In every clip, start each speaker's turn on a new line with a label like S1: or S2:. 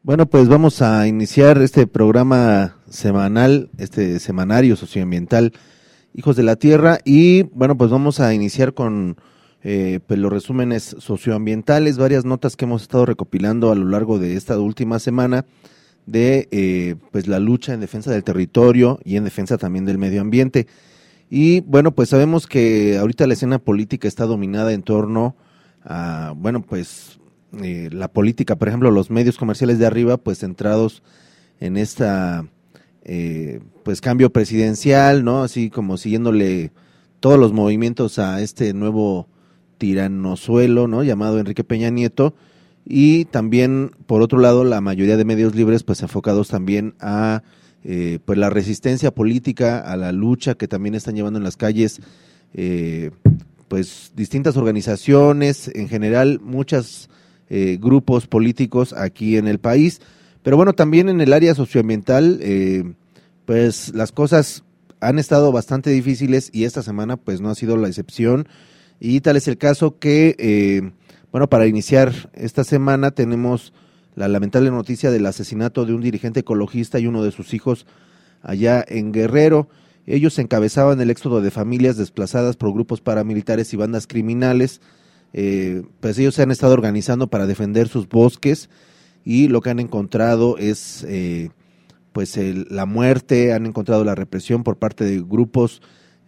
S1: Bueno, pues vamos a iniciar este programa semanal, este semanario socioambiental Hijos de la Tierra, y bueno, pues vamos a iniciar con pues los resúmenes socioambientales, varias notas que hemos estado recopilando a lo largo de esta última semana de pues la lucha en defensa del territorio y en defensa también del medio ambiente. Y bueno, pues sabemos que ahorita la escena política está dominada en torno a, bueno, pues la política, por ejemplo, los medios comerciales de arriba, pues centrados en esta pues cambio presidencial, ¿no? Así como siguiéndole todos los movimientos a este nuevo tiranozuelo, ¿no? Llamado Enrique Peña Nieto, y también, por otro lado, la mayoría de medios libres, pues enfocados también a pues la resistencia política, a la lucha que también están llevando en las calles, pues distintas organizaciones, en general, muchos grupos políticos aquí en el país. Pero bueno, también en el área socioambiental, pues las cosas han estado bastante difíciles y esta semana pues no ha sido la excepción, y tal es el caso que, bueno, para iniciar esta semana tenemos la lamentable noticia del asesinato de un dirigente ecologista y uno de sus hijos allá en Guerrero. Ellos encabezaban el éxodo de familias desplazadas por grupos paramilitares y bandas criminales. Pues ellos se han estado organizando para defender sus bosques, y lo que han encontrado es pues la muerte, han encontrado la represión por parte de grupos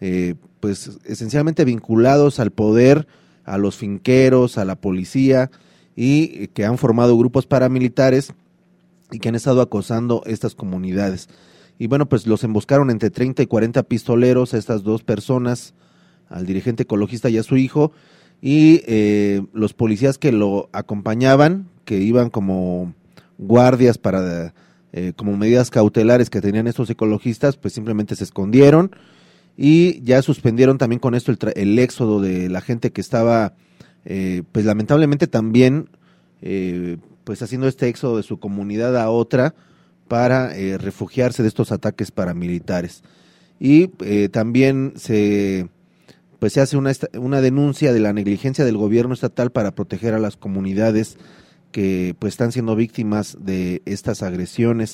S1: pues esencialmente vinculados al poder, a los finqueros, a la policía, y que han formado grupos paramilitares y que han estado acosando estas comunidades. Y bueno, pues los emboscaron entre 30 y 40 pistoleros a estas dos personas, al dirigente ecologista y a su hijo, y los policías que lo acompañaban, que iban como guardias para como medidas cautelares que tenían estos ecologistas, pues simplemente se escondieron, y ya suspendieron también con esto el éxodo de la gente que estaba pues lamentablemente también pues haciendo este éxodo de su comunidad a otra para refugiarse de estos ataques paramilitares. Y también se hace una denuncia de la negligencia del gobierno estatal para proteger a las comunidades que pues están siendo víctimas de estas agresiones.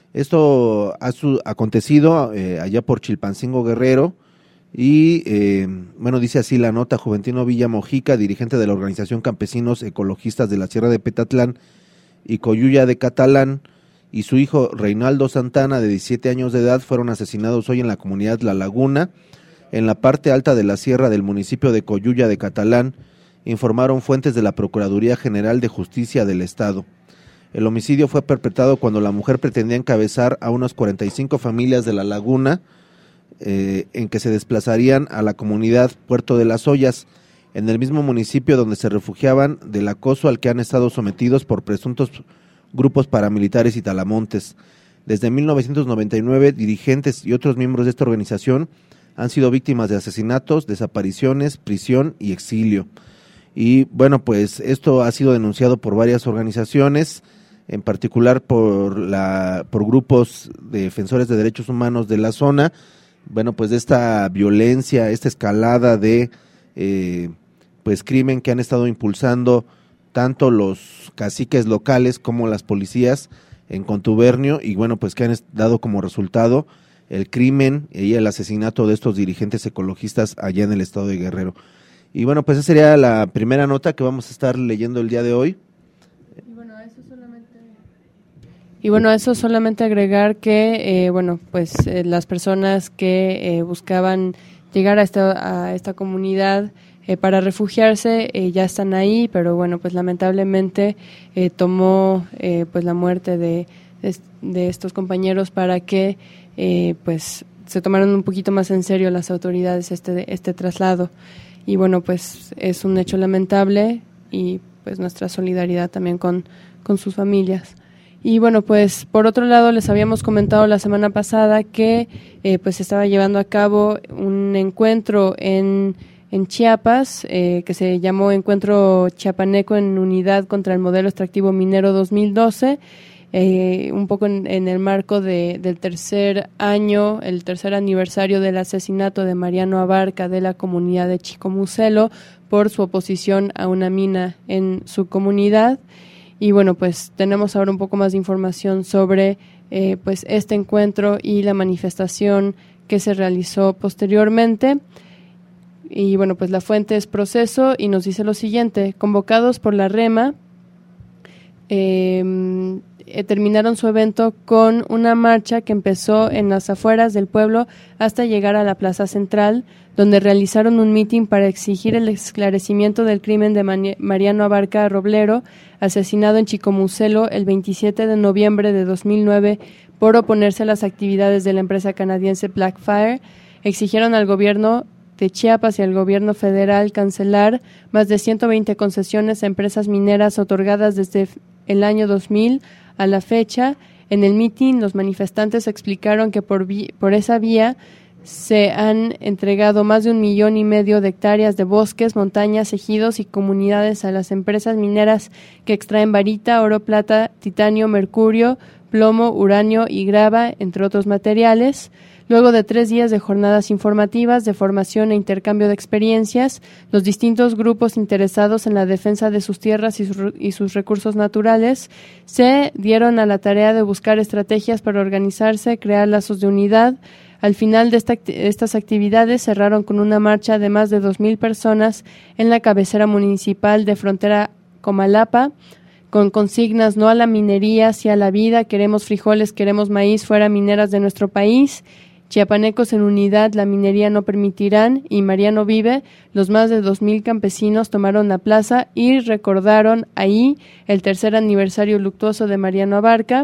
S1: Esto ha acontecido allá por Chilpancingo, Guerrero, y bueno, dice así la nota: Juventino Villa Mojica, dirigente de la organización Campesinos Ecologistas de la Sierra de Petatlán y Coyuya de Catalán, y su hijo Reinaldo Santana, de 17 años de edad, fueron asesinados hoy en la comunidad La Laguna, en la parte alta de la sierra del municipio de Coyuya de Catalán, informaron fuentes de la Procuraduría General de Justicia del Estado. El homicidio fue perpetrado cuando la mujer pretendía encabezar a unas 45 familias de La Laguna, en que se desplazarían a la comunidad Puerto de las Ollas, en el mismo municipio donde se refugiaban del acoso al que han estado sometidos por presuntos grupos paramilitares y talamontes. Desde 1999, dirigentes y otros miembros de esta organización han sido víctimas de asesinatos, desapariciones, prisión y exilio. Y bueno, pues esto ha sido denunciado por varias organizaciones, en particular por grupos de defensores de derechos humanos de la zona. Bueno, pues de esta violencia, esta escalada de pues crimen que han estado impulsando tanto los caciques locales como las policías en contubernio, y bueno, pues que han dado como resultado el crimen y el asesinato de estos dirigentes ecologistas allá en el estado de Guerrero. Y bueno, pues esa sería la primera nota que vamos a estar leyendo el día de hoy.
S2: Y bueno, eso solamente agregar que, bueno, pues las personas que buscaban llegar a esta comunidad para refugiarse ya están ahí, pero bueno, pues lamentablemente tomó pues la muerte de estos compañeros para que pues se tomaron un poquito más en serio las autoridades este traslado. Y bueno, pues es un hecho lamentable, y pues nuestra solidaridad también con sus familias. Y bueno, pues por otro lado les habíamos comentado la semana pasada que pues se estaba llevando a cabo un encuentro en Chiapas que se llamó Encuentro Chiapaneco en Unidad contra el Modelo Extractivo Minero 2012, un poco en el marco del tercer año, el tercer aniversario del asesinato de Mariano Abarca de la comunidad de Chicomucelo por su oposición a una mina en su comunidad. Y bueno, pues tenemos ahora un poco más de información sobre pues este encuentro y la manifestación que se realizó posteriormente. Y bueno, pues la fuente es Proceso y nos dice lo siguiente: convocados por la REMA, terminaron su evento con una marcha que empezó en las afueras del pueblo hasta llegar a la Plaza Central, donde realizaron un mitin para exigir el esclarecimiento del crimen de Mariano Abarca Roblero, asesinado en Chicomucelo el 27 de noviembre de 2009 por oponerse a las actividades de la empresa canadiense Blackfire. Exigieron al gobierno de Chiapas y al gobierno federal cancelar más de 120 concesiones a empresas mineras otorgadas desde el año 2000 a la fecha. En el mitin, los manifestantes explicaron que por esa vía se han entregado más de 1,5 millones de hectáreas de bosques, montañas, ejidos y comunidades a las empresas mineras que extraen barita, oro, plata, titanio, mercurio, plomo, uranio y grava, entre otros materiales. Luego de 3 días de jornadas informativas, de formación e intercambio de experiencias, los distintos grupos interesados en la defensa de sus tierras y sus recursos naturales se dieron a la tarea de buscar estrategias para organizarse, crear lazos de unidad. Al final de estas actividades cerraron con una marcha de más de 2,000 personas en la cabecera municipal de Frontera Comalapa, con consignas: no a la minería, sí a la vida, queremos frijoles, queremos maíz, fuera mineras de nuestro país, chiapanecos en unidad, la minería no permitirán, y Mariano vive. Los más de 2,000 campesinos tomaron la plaza y recordaron ahí el 3er aniversario luctuoso de Mariano Abarca.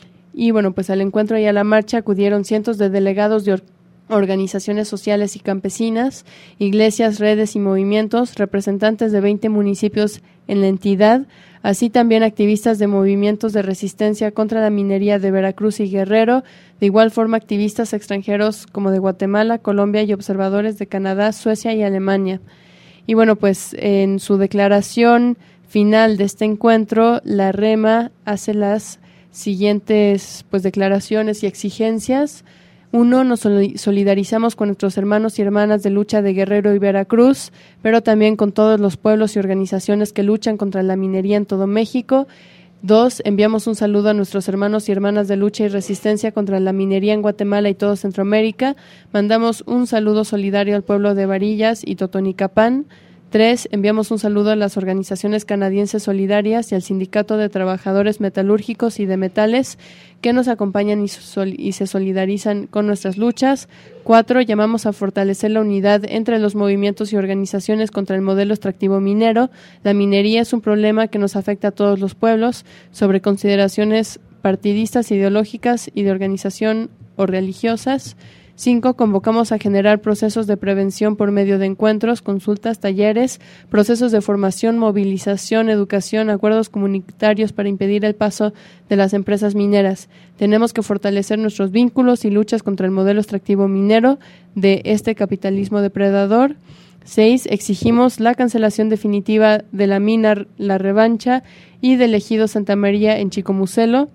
S2: Y bueno, pues al encuentro y a la marcha acudieron cientos de delegados de organizaciones sociales y campesinas, iglesias, redes y movimientos, representantes de 20 municipios en la entidad, así también activistas de movimientos de resistencia contra la minería de Veracruz y Guerrero, de igual forma activistas extranjeros como de Guatemala, Colombia y observadores de Canadá, Suecia y Alemania. Y bueno, pues en su declaración final de este encuentro, la REMA hace las siguientes pues declaraciones y exigencias. 1, nos solidarizamos con nuestros hermanos y hermanas de lucha de Guerrero y Veracruz, pero también con todos los pueblos y organizaciones que luchan contra la minería en todo México. 2, enviamos un saludo a nuestros hermanos y hermanas de lucha y resistencia contra la minería en Guatemala y todo Centroamérica. Mandamos un saludo solidario al pueblo de Varillas y Totonicapán. 3, enviamos un saludo a las organizaciones canadienses solidarias y al Sindicato de Trabajadores Metalúrgicos y de Metales que nos acompañan y se solidarizan con nuestras luchas. 4, llamamos a fortalecer la unidad entre los movimientos y organizaciones contra el modelo extractivo minero. La minería es un problema que nos afecta a todos los pueblos, sobre consideraciones partidistas, ideológicas y de organización o religiosas. 5, convocamos a generar procesos de prevención por medio de encuentros, consultas, talleres, procesos de formación, movilización, educación, acuerdos comunitarios para impedir el paso de las empresas mineras. Tenemos que fortalecer nuestros vínculos y luchas contra el modelo extractivo minero de este capitalismo depredador. 6, exigimos la cancelación definitiva de la mina La Revancha y del ejido Santa María en Chicomucelo,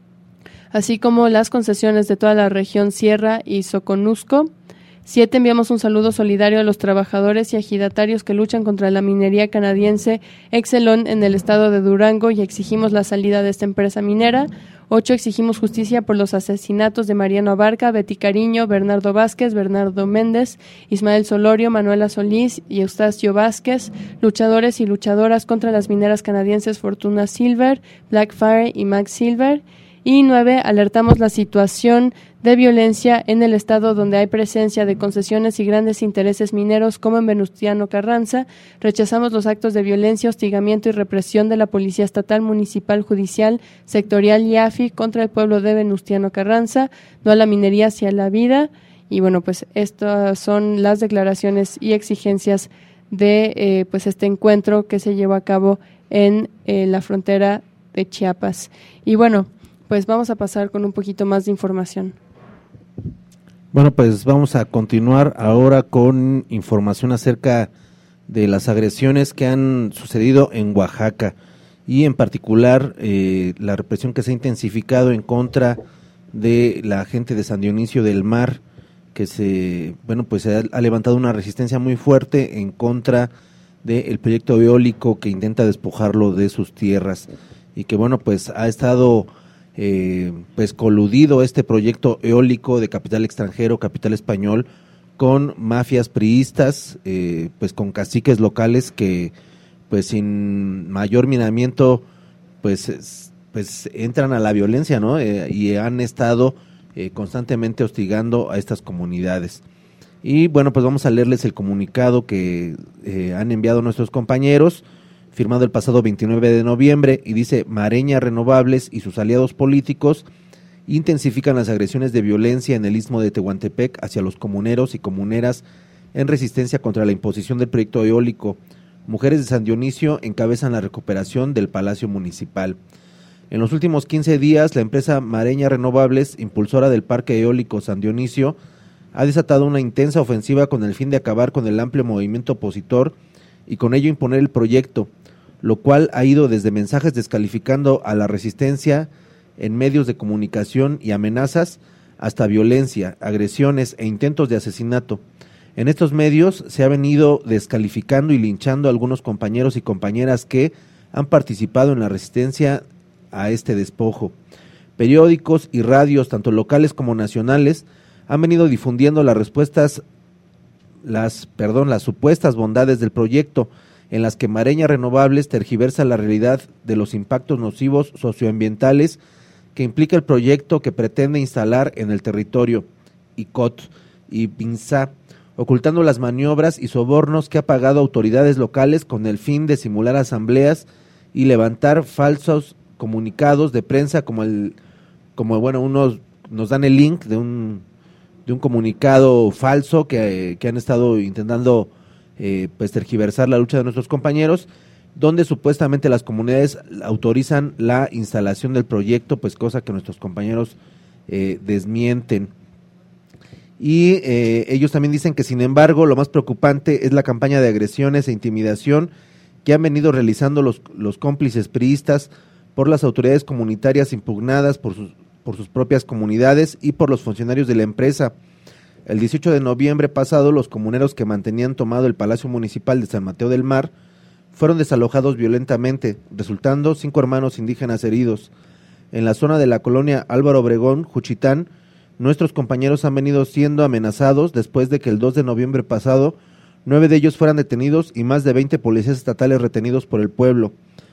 S2: así como las concesiones de toda la región Sierra y Soconusco. 7, enviamos un saludo solidario a los trabajadores y ejidatarios que luchan contra la minería canadiense Exelon en el estado de Durango y exigimos la salida de esta empresa minera. 8, exigimos justicia por los asesinatos de Mariano Abarca, Betty Cariño, Bernardo Vázquez, Bernardo Méndez, Ismael Solorio, Manuela Solís y Eustacio Vázquez, luchadores y luchadoras contra las mineras canadienses Fortuna Silver, Blackfire y Max Silver. Y 9, alertamos la situación de violencia en el estado donde hay presencia de concesiones y grandes intereses mineros como en Venustiano Carranza. Rechazamos los actos de violencia, hostigamiento y represión de la Policía Estatal, Municipal, Judicial, Sectorial y AFI contra el pueblo de Venustiano Carranza. No a la minería, sí a la vida. Y bueno, pues estas son las declaraciones y exigencias de pues este encuentro que se llevó a cabo en la frontera de Chiapas. Y bueno, pues vamos a pasar con un poquito más de información.
S1: Bueno, pues vamos a continuar ahora con información acerca de las agresiones que han sucedido en Oaxaca y en particular la represión que se ha intensificado en contra de la gente de San Dionisio del Mar, que se ha levantado una resistencia muy fuerte en contra del proyecto eólico que intenta despojarlo de sus tierras. y que bueno, pues ha estado pues coludido este proyecto eólico de capital extranjero, capital español, con mafias priistas, pues con caciques locales que pues sin mayor miramiento pues entran a la violencia, ¿no? Y han estado constantemente hostigando a estas comunidades. Y bueno, pues vamos a leerles el comunicado que han enviado nuestros compañeros, firmado el pasado 29 de noviembre, y dice: Mareña Renovables y sus aliados políticos intensifican las agresiones de violencia en el istmo de Tehuantepec hacia los comuneros y comuneras en resistencia contra la imposición del proyecto eólico. Mujeres de San Dionisio encabezan la recuperación del Palacio Municipal. En los últimos 15 días, la empresa Mareña Renovables, impulsora del Parque Eólico San Dionisio, ha desatado una intensa ofensiva con el fin de acabar con el amplio movimiento opositor y con ello imponer el proyecto, lo cual ha ido desde mensajes descalificando a la resistencia en medios de comunicación y amenazas hasta violencia, agresiones e intentos de asesinato. En estos medios se ha venido descalificando y linchando a algunos compañeros y compañeras que han participado en la resistencia a este despojo. Periódicos y radios, tanto locales como nacionales, han venido difundiendo las supuestas bondades del proyecto, en las que Mareña Renovables tergiversa la realidad de los impactos nocivos socioambientales que implica el proyecto que pretende instalar en el territorio Icot y Pinzá, ocultando las maniobras y sobornos que ha pagado autoridades locales con el fin de simular asambleas y levantar falsos comunicados de prensa, como unos nos dan el link de un comunicado falso que han estado intentando pues tergiversar la lucha de nuestros compañeros, donde supuestamente las comunidades autorizan la instalación del proyecto, pues cosa que nuestros compañeros desmienten. Y ellos también dicen que, sin embargo, lo más preocupante es la campaña de agresiones e intimidación que han venido realizando los cómplices priistas por las autoridades comunitarias impugnadas por sus propias comunidades y por los funcionarios de la empresa. El 18 de noviembre pasado, los comuneros que mantenían tomado el Palacio Municipal de San Mateo del Mar fueron desalojados violentamente, resultando 5 hermanos indígenas heridos. En la zona de la colonia Álvaro Obregón, Juchitán, nuestros compañeros han venido siendo amenazados después de que el 2 de noviembre pasado 9 de ellos fueran detenidos y más de 20 policías estatales retenidos por el pueblo.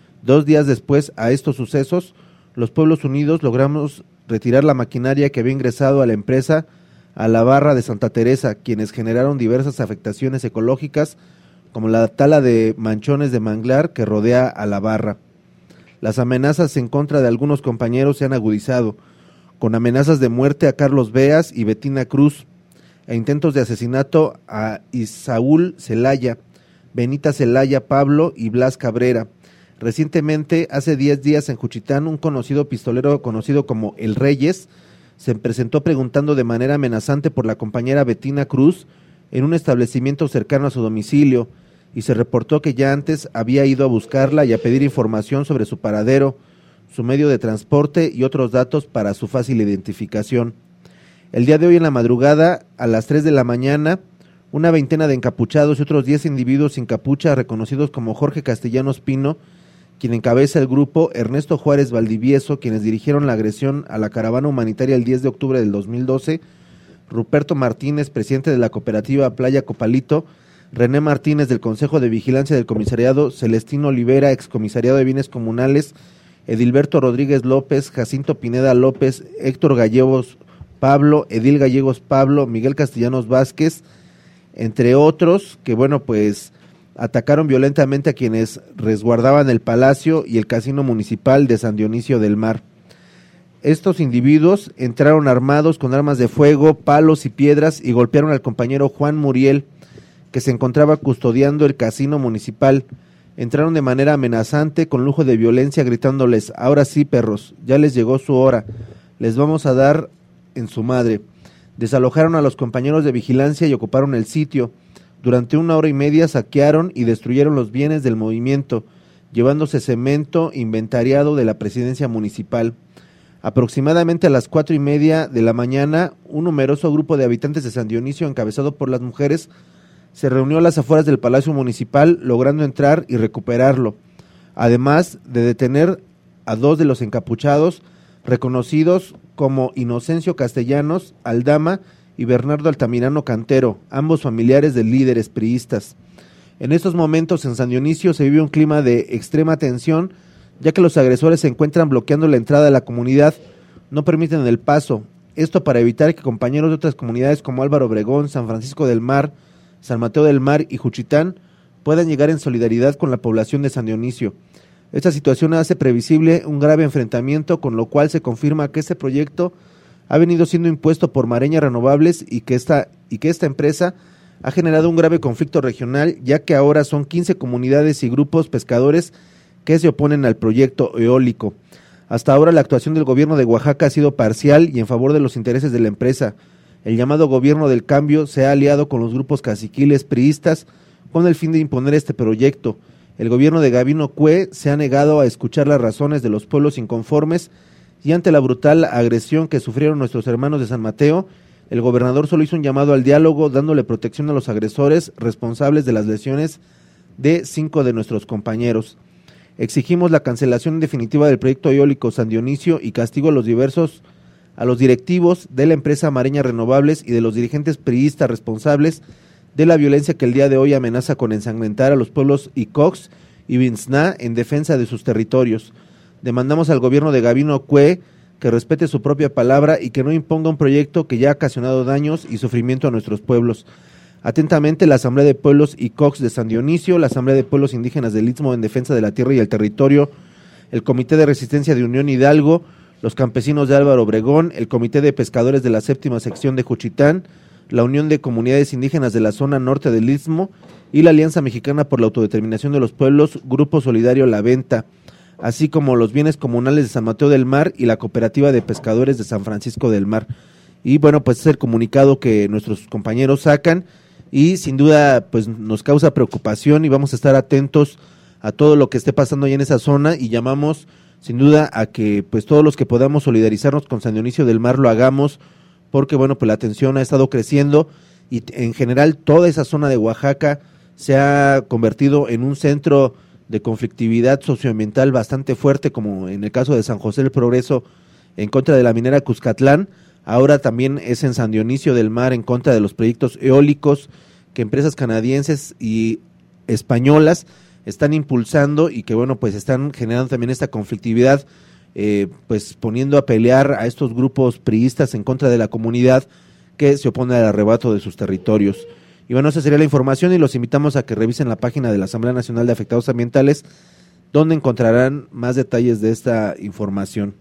S1: 2 días después a estos sucesos, los Pueblos Unidos logramos retirar la maquinaria que había ingresado a la empresa a la barra de Santa Teresa, quienes generaron diversas afectaciones ecológicas, como la tala de manchones de manglar que rodea a la barra. Las amenazas en contra de algunos compañeros se han agudizado, con amenazas de muerte a Carlos Beas y Betina Cruz, e intentos de asesinato a Isaúl Celaya, Benita Celaya Pablo y Blas Cabrera. Recientemente, hace 10 días en Juchitán, un conocido pistolero conocido como El Reyes se presentó preguntando de manera amenazante por la compañera Betina Cruz en un establecimiento cercano a su domicilio, y se reportó que ya antes había ido a buscarla y a pedir información sobre su paradero, su medio de transporte y otros datos para su fácil identificación. El día de hoy en la madrugada, a las 3 de la mañana, una veintena de encapuchados y otros 10 individuos sin capucha, reconocidos como Jorge Castellanos Pino, quien encabeza el grupo, Ernesto Juárez Valdivieso, quienes dirigieron la agresión a la caravana humanitaria el 10 de octubre del 2012, Ruperto Martínez, presidente de la cooperativa Playa Copalito, René Martínez del Consejo de Vigilancia del Comisariado, Celestino Olivera, excomisariado de Bienes Comunales, Edilberto Rodríguez López, Jacinto Pineda López, Héctor Gallegos Pablo, Edil Gallegos Pablo, Miguel Castellanos Vázquez, entre otros, que bueno, pues atacaron violentamente a quienes resguardaban el Palacio y el Casino Municipal de San Dionisio del Mar. Estos individuos entraron armados con armas de fuego, palos y piedras y golpearon al compañero Juan Muriel, que se encontraba custodiando el Casino Municipal. Entraron de manera amenazante, con lujo de violencia, gritándoles: ahora sí, perros, ya les llegó su hora, les vamos a dar en su madre. Desalojaron a los compañeros de vigilancia y ocuparon el sitio. Durante 1 hora y media saquearon y destruyeron los bienes del movimiento, llevándose cemento inventariado de la presidencia municipal. Aproximadamente a las 4:30 de la mañana, un numeroso grupo de habitantes de San Dionisio, encabezado por las mujeres, se reunió a las afueras del Palacio Municipal, logrando entrar y recuperarlo, además de detener a 2 de los encapuchados, reconocidos como Inocencio Castellanos Aldama y Bernardo Altamirano Cantero, ambos familiares de líderes priistas. En estos momentos en San Dionisio se vive un clima de extrema tensión, ya que los agresores se encuentran bloqueando la entrada de la comunidad, no permiten el paso. Esto para evitar que compañeros de otras comunidades como Álvaro Obregón, San Francisco del Mar, San Mateo del Mar y Juchitán puedan llegar en solidaridad con la población de San Dionisio. Esta situación hace previsible un grave enfrentamiento, con lo cual se confirma que este proyecto ha venido siendo impuesto por Mareña Renovables y que esta empresa ha generado un grave conflicto regional, ya que ahora son 15 comunidades y grupos pescadores que se oponen al proyecto eólico. Hasta ahora la actuación del gobierno de Oaxaca ha sido parcial y en favor de los intereses de la empresa. El llamado gobierno del cambio se ha aliado con los grupos caciquiles priistas con el fin de imponer este proyecto. El gobierno de Gabino Cue se ha negado a escuchar las razones de los pueblos inconformes y ante la brutal agresión que sufrieron nuestros hermanos de San Mateo, el gobernador solo hizo un llamado al diálogo, dándole protección a los agresores responsables de las lesiones de 5 de nuestros compañeros. Exigimos la cancelación definitiva del proyecto eólico San Dionisio y castigo a los directivos de la empresa Mareña Renovables y de los dirigentes priistas responsables de la violencia que el día de hoy amenaza con ensangrentar a los pueblos Icox y Bintzná en defensa de sus territorios. Demandamos al gobierno de Gabino Cue que respete su propia palabra y que no imponga un proyecto que ya ha ocasionado daños y sufrimiento a nuestros pueblos. Atentamente, la Asamblea de Pueblos Icox de San Dionisio, la Asamblea de Pueblos Indígenas del Istmo en defensa de la tierra y el territorio, el Comité de Resistencia de Unión Hidalgo, los campesinos de Álvaro Obregón, el Comité de Pescadores de la 7ª sección de Juchitán, la Unión de Comunidades Indígenas de la zona norte del Istmo y la Alianza Mexicana por la Autodeterminación de los Pueblos, Grupo Solidario La Venta, así como los bienes comunales de San Mateo del Mar y la Cooperativa de Pescadores de San Francisco del Mar. Y bueno, pues es el comunicado que nuestros compañeros sacan y sin duda pues nos causa preocupación y vamos a estar atentos a todo lo que esté pasando ahí en esa zona y llamamos sin duda a que pues todos los que podamos solidarizarnos con San Dionisio del Mar lo hagamos, porque bueno, pues la tensión ha estado creciendo y en general toda esa zona de Oaxaca se ha convertido en un centro de conflictividad socioambiental bastante fuerte, como en el caso de San José del Progreso en contra de la minera Cuscatlán. Ahora también es en San Dionisio del Mar en contra de los proyectos eólicos que empresas canadienses y españolas están impulsando y que bueno, pues están generando también esta conflictividad, pues poniendo a pelear a estos grupos priistas en contra de la comunidad que se opone al arrebato de sus territorios. Y bueno, esa sería la información y los invitamos a que revisen la página de la Asamblea Nacional de Afectados Ambientales, donde encontrarán más detalles de esta información.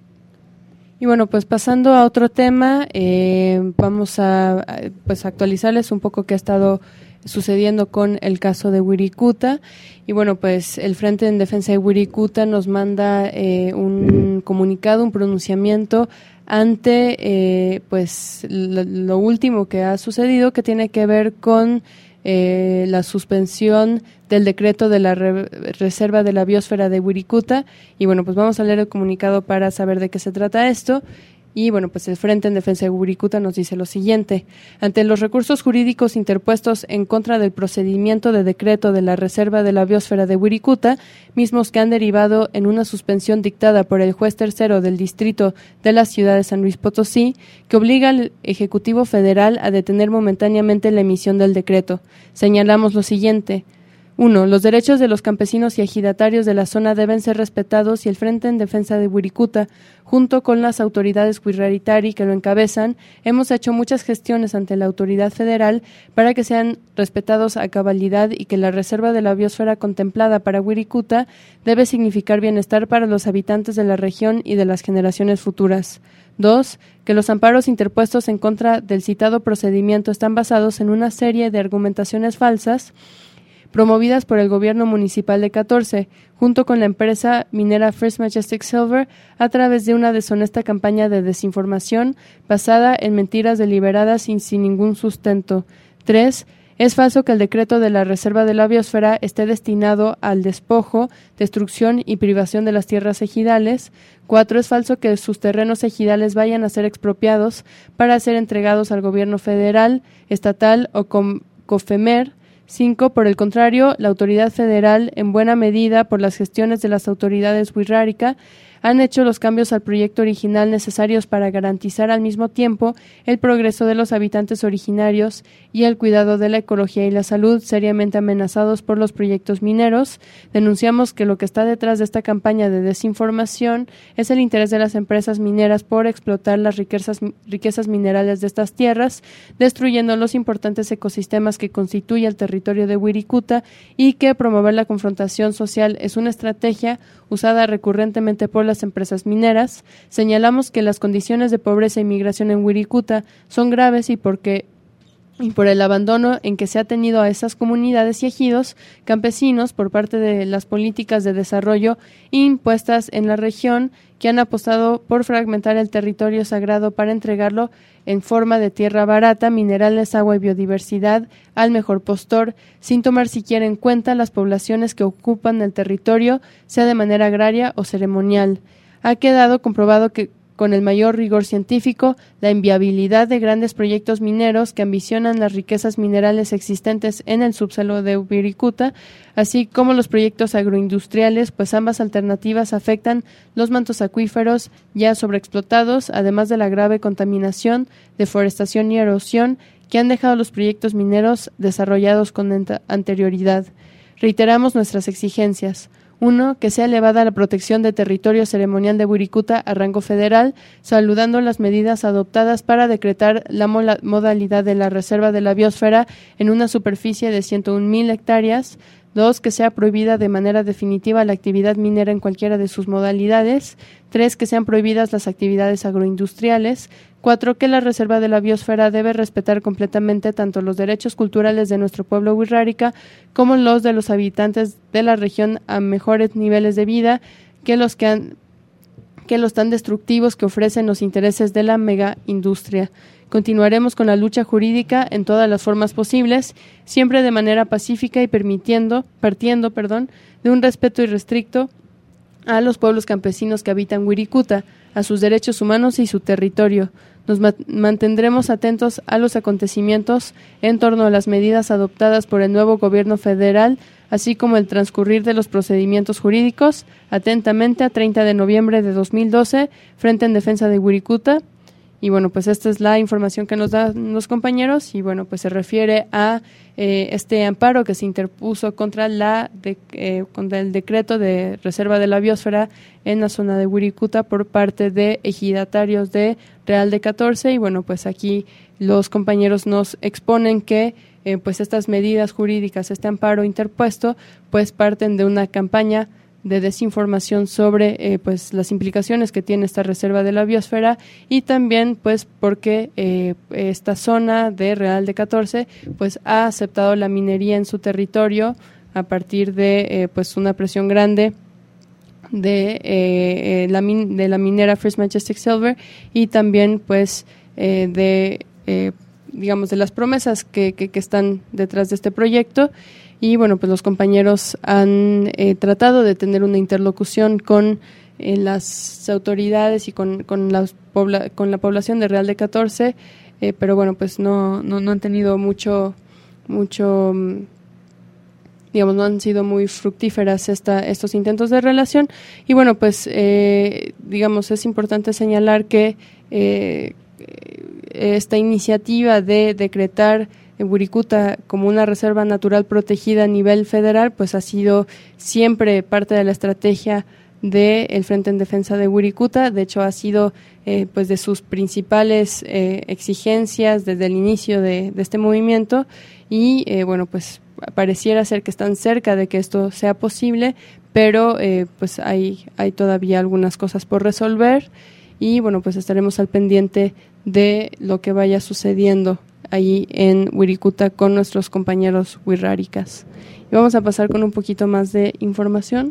S2: Y bueno, pues pasando a otro tema, vamos a pues actualizarles un poco qué ha estado sucediendo con el caso de Wirikuta. Y bueno, pues el Frente en Defensa de Wirikuta nos manda un comunicado, un pronunciamiento ante pues lo último que ha sucedido, que tiene que ver con la suspensión del decreto de la reserva de la biosfera de Wirikuta. Y bueno, pues vamos a leer el comunicado para saber de qué se trata esto. Y bueno, pues el Frente en Defensa de Wirikuta nos dice lo siguiente: ante los recursos jurídicos interpuestos en contra del procedimiento de decreto de la reserva de la biosfera de Wirikuta, mismos que han derivado en una suspensión dictada por el juez tercero del distrito de la ciudad de San Luis Potosí, que obliga al Ejecutivo Federal a detener momentáneamente la emisión del decreto, señalamos lo siguiente. 1. Los derechos de los campesinos y ejidatarios de la zona deben ser respetados y el Frente en Defensa de Wirikuta, junto con las autoridades Wirraritari que lo encabezan, hemos hecho muchas gestiones ante la autoridad federal para que sean respetados a cabalidad y que la reserva de la biosfera contemplada para Wirikuta debe significar bienestar para los habitantes de la región y de las generaciones futuras. 2. Que los amparos interpuestos en contra del citado procedimiento están basados en una serie de argumentaciones falsas promovidas por el gobierno municipal de 14, junto con la empresa minera First Majestic Silver, a través de una deshonesta campaña de desinformación basada en mentiras deliberadas y sin ningún sustento. 3. Es falso que el decreto de la reserva de la biosfera esté destinado al despojo, destrucción y privación de las tierras ejidales. 4. Es falso que sus terrenos ejidales vayan a ser expropiados para ser entregados al gobierno federal, estatal o COFEMER. 5. Por el contrario, la autoridad federal, en buena medida por las gestiones de las autoridades wixárika, han hecho los cambios al proyecto original necesarios para garantizar al mismo tiempo el progreso de los habitantes originarios y el cuidado de la ecología y la salud seriamente amenazados por los proyectos mineros. Denunciamos que lo que está detrás de esta campaña de desinformación es el interés de las empresas mineras por explotar las riquezas minerales de estas tierras, destruyendo los importantes ecosistemas que constituye el territorio de Wirikuta, y que promover la confrontación social es una estrategia usada recurrentemente por las empresas mineras. Señalamos que las condiciones de pobreza y migración en Wirikuta son graves y por el abandono en que se ha tenido a esas comunidades y ejidos campesinos por parte de las políticas de desarrollo impuestas en la región, que han apostado por fragmentar el territorio sagrado para entregarlo en forma de tierra barata, minerales, agua y biodiversidad al mejor postor, sin tomar siquiera en cuenta las poblaciones que ocupan el territorio, sea de manera agraria o ceremonial. Ha quedado comprobado que con el mayor rigor científico, la inviabilidad de grandes proyectos mineros que ambicionan las riquezas minerales existentes en el subsuelo de Wirikuta, así como los proyectos agroindustriales, pues ambas alternativas afectan los mantos acuíferos ya sobreexplotados, además de la grave contaminación, deforestación y erosión que han dejado los proyectos mineros desarrollados con anterioridad. Reiteramos nuestras exigencias. 1. Que sea elevada la protección de territorio ceremonial de Wirikuta a rango federal, saludando las medidas adoptadas para decretar la modalidad de la reserva de la biosfera en una superficie de 101,000 hectáreas. 2. Que sea prohibida de manera definitiva la actividad minera en cualquiera de sus modalidades. 3. Que sean prohibidas las actividades agroindustriales. 4. Que la reserva de la biosfera debe respetar completamente tanto los derechos culturales de nuestro pueblo wixárika como los de los habitantes de la región a mejores niveles de vida que los tan destructivos que ofrecen los intereses de la mega industria. Continuaremos con la lucha jurídica en todas las formas posibles, siempre de manera pacífica y partiendo de un respeto irrestricto a los pueblos campesinos que habitan Wirikuta, a sus derechos humanos y su territorio. Nos mantendremos atentos a los acontecimientos en torno a las medidas adoptadas por el nuevo gobierno federal, así como el transcurrir de los procedimientos jurídicos. Atentamente, a 30 de noviembre de 2012, Frente en Defensa de Wirikuta. Y bueno, pues esta es la información que nos dan los compañeros, y bueno, pues se refiere a este amparo que se interpuso contra el decreto de reserva de la biosfera en la zona de Wirikuta por parte de ejidatarios de Real de 14. Y bueno, pues aquí los compañeros nos exponen que pues estas medidas jurídicas, este amparo interpuesto, pues parten de una campaña de desinformación sobre pues las implicaciones que tiene esta reserva de la biosfera, y también pues porque esta zona de Real de 14 pues ha aceptado la minería en su territorio a partir de pues una presión grande de la minera First Majestic Silver, y también pues digamos de las promesas que están detrás de este proyecto. Y bueno, pues los compañeros han tratado de tener una interlocución con las autoridades y con la población de Real de 14, pero bueno, pues no han tenido mucho, digamos, no han sido muy fructíferas estos intentos de relación. Y bueno, pues digamos, es importante señalar que esta iniciativa de decretar Wirikuta como una reserva natural protegida a nivel federal, pues ha sido siempre parte de la estrategia del Frente en Defensa de Wirikuta. De hecho, ha sido pues de sus principales exigencias desde el inicio de este movimiento, y bueno, pues pareciera ser que están cerca de que esto sea posible, pero pues hay todavía algunas cosas por resolver, y bueno, pues estaremos al pendiente de lo que vaya sucediendo ahí en Wirikuta con nuestros compañeros wixárikas. Y vamos a pasar con un poquito más de información.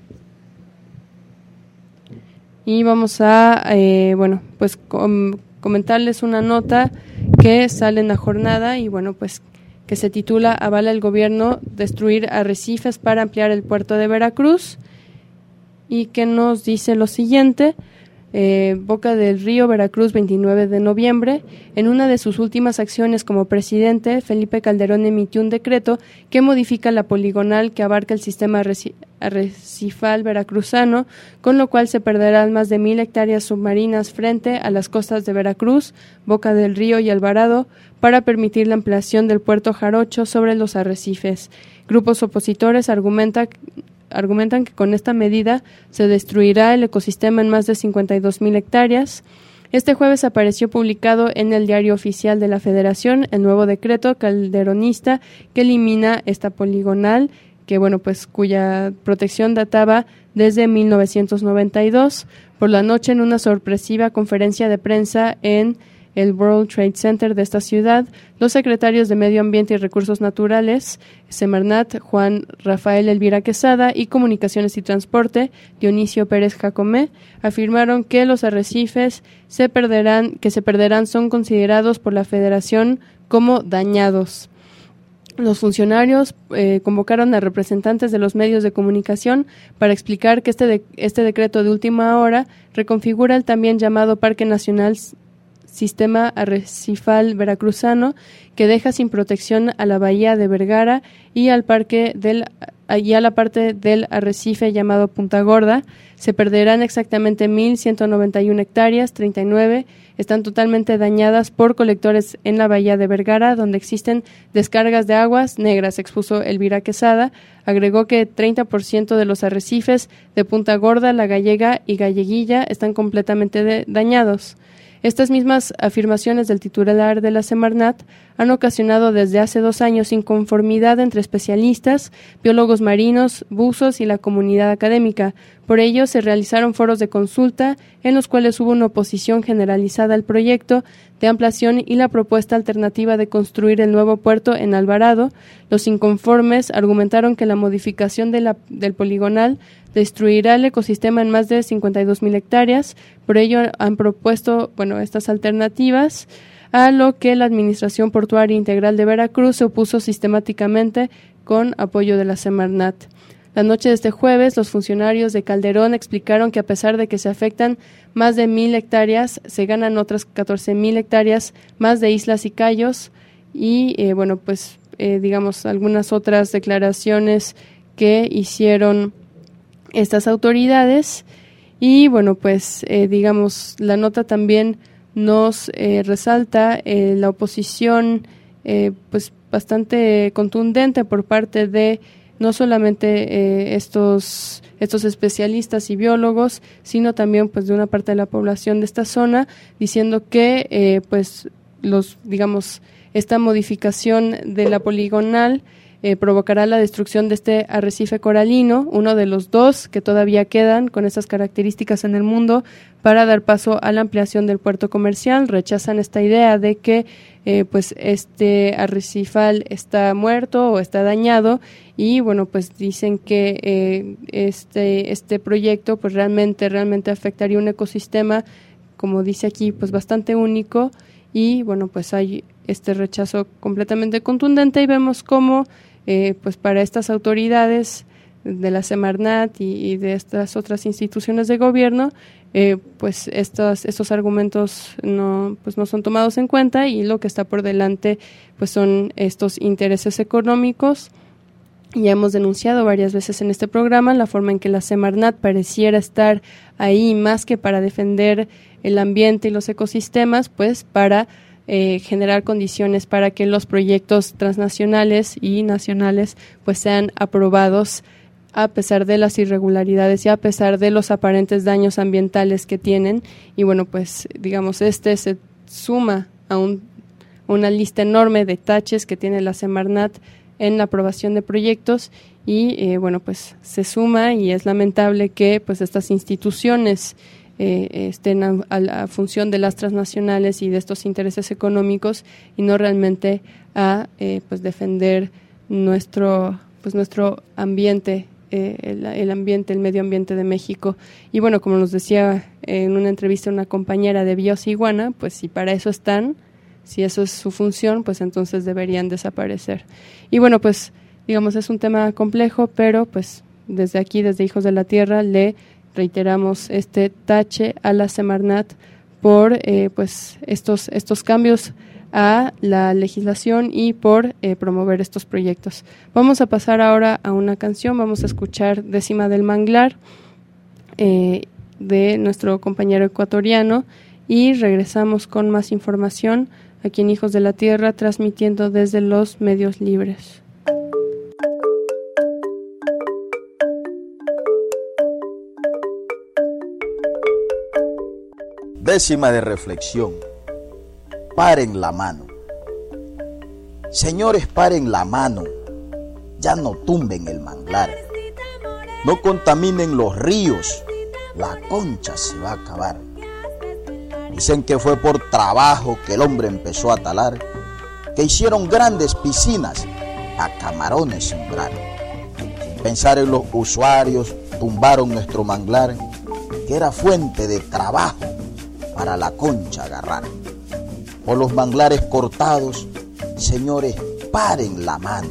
S2: Y vamos a, bueno, pues comentarles una nota que sale en la jornada, y bueno, pues que se titula "Avala el gobierno destruir arrecifes para ampliar el puerto de Veracruz", y que nos dice lo siguiente: Boca del Río, Veracruz, 29 de noviembre. En una de sus últimas acciones como presidente, Felipe Calderón emitió un decreto que modifica la poligonal que abarca el sistema arrecifal veracruzano, con lo cual se perderán más de 1,000 hectáreas submarinas frente a las costas de Veracruz, Boca del Río y Alvarado, para permitir la ampliación del puerto Jarocho sobre los arrecifes. Grupos opositores argumentan que con esta medida se destruirá el ecosistema en más de 52,000 hectáreas. Este jueves apareció publicado en el Diario Oficial de la Federación el nuevo decreto calderonista que elimina esta poligonal, que cuya protección databa desde 1992. Por la noche, en una sorpresiva conferencia de prensa en el World Trade Center de esta ciudad, los secretarios de Medio Ambiente y Recursos Naturales, Semarnat, Juan Rafael Elvira Quesada, y Comunicaciones y Transporte, Dionisio Pérez Jacomé, afirmaron que los arrecifes que se perderán son considerados por la Federación como dañados. Los funcionarios convocaron a representantes de los medios de comunicación para explicar que este decreto de última hora reconfigura el también llamado Parque Nacional Sistema Arrecifal Veracruzano, que deja sin protección a la bahía de Vergara y a la parte del arrecife llamado Punta Gorda. Se perderán exactamente 1,191 hectáreas, 39 están totalmente dañadas por colectores en la bahía de Vergara, donde existen descargas de aguas negras, expuso Elvira Quesada. Agregó que 30% de los arrecifes de Punta Gorda, La Gallega y Galleguilla están completamente dañados. Estas mismas afirmaciones del titular de la Semarnat han ocasionado desde hace 2 años inconformidad entre especialistas, biólogos marinos, buzos y la comunidad académica. Por ello, se realizaron foros de consulta en los cuales hubo una oposición generalizada al proyecto de ampliación y la propuesta alternativa de construir el nuevo puerto en Alvarado. Los inconformes argumentaron que la modificación del poligonal destruirá el ecosistema en más de 52,000 hectáreas. Por ello han propuesto estas alternativas, a lo que la Administración Portuaria Integral de Veracruz se opuso sistemáticamente con apoyo de la Semarnat. La noche de este jueves, los funcionarios de Calderón explicaron que a pesar de que se afectan más de 1,000 hectáreas, se ganan otras 14,000 hectáreas más de islas y cayos y, algunas otras declaraciones que hicieron estas autoridades. Y la nota también nos resalta la oposición bastante contundente por parte de no solamente estos especialistas y biólogos, sino también de una parte de la población de esta zona, diciendo que esta modificación de la poligonal provocará la destrucción de este arrecife coralino, uno de los 2 que todavía quedan con estas características en el mundo, para dar paso a la ampliación del puerto comercial. Rechazan esta idea de que este arrecifal está muerto o está dañado y dicen que este proyecto realmente afectaría un ecosistema, como dice aquí, bastante único, y hay este rechazo completamente contundente. Y vemos cómo para estas autoridades de la Semarnat y de estas otras instituciones de gobierno, estos argumentos no son tomados en cuenta, y lo que está por delante son estos intereses económicos. Ya hemos denunciado varias veces en este programa la forma en que la Semarnat pareciera estar ahí más que para defender el ambiente y los ecosistemas, para generar condiciones para que los proyectos transnacionales y nacionales sean aprobados a pesar de las irregularidades y a pesar de los aparentes daños ambientales que tienen. Y este se suma a una lista enorme de taches que tiene la Semarnat en la aprobación de proyectos, y se suma, y es lamentable que estas instituciones estén a la función de las transnacionales y de estos intereses económicos, y no realmente a defender nuestro ambiente, el medio ambiente de México. Y como nos decía en una entrevista una compañera de Bios Iguana, si para eso están, si eso es su función, entonces deberían desaparecer. Y es un tema complejo, pero desde aquí, desde Hijos de la Tierra, le reiteramos este tache a la Semarnat por pues estos cambios a la legislación y por promover estos proyectos. Vamos a pasar ahora a una canción, vamos a escuchar Décima del Manglar de nuestro compañero ecuatoriano y regresamos con más información aquí en Hijos de la Tierra, transmitiendo desde los medios libres.
S3: Décima de reflexión. Paren la mano. Señores, paren la mano. Ya no tumben el manglar. No contaminen los ríos. La concha se va a acabar. Dicen que fue por trabajo que el hombre empezó a talar, que hicieron grandes piscinas a camarones sembrar. Sin pensar en los usuarios, tumbaron nuestro manglar, que era fuente de trabajo para la concha agarrar. Por los manglares cortados, señores, paren la mano.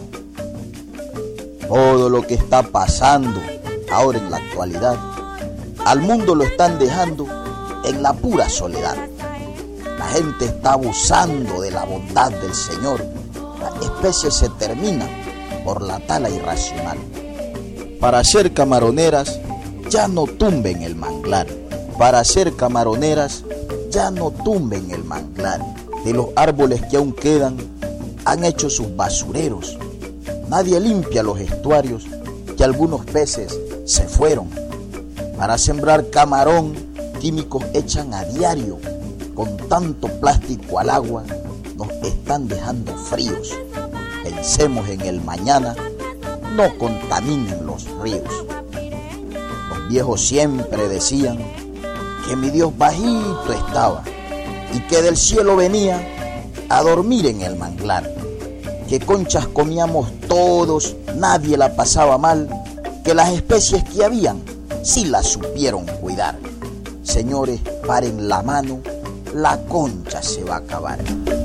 S3: Todo lo que está pasando ahora en la actualidad, al mundo lo están dejando en la pura soledad. La gente está abusando de la bondad del Señor. Las especies se terminan por la tala irracional. Para hacer camaroneras, ya no tumben el manglar. Para hacer camaroneras, ya no tumben el manglar. De los árboles que aún quedan, han hecho sus basureros. Nadie limpia los estuarios, que algunos peces se fueron. Para sembrar camarón, químicos echan a diario. Con tanto plástico al agua, nos están dejando fríos. Pensemos en el mañana, no contaminen los ríos. Los viejos siempre decían que mi Dios bajito estaba y que del cielo venía a dormir en el manglar, que conchas comíamos todos, nadie la pasaba mal, que las especies que habían sí las supieron cuidar. Señores, paren la mano, la concha se va a acabar.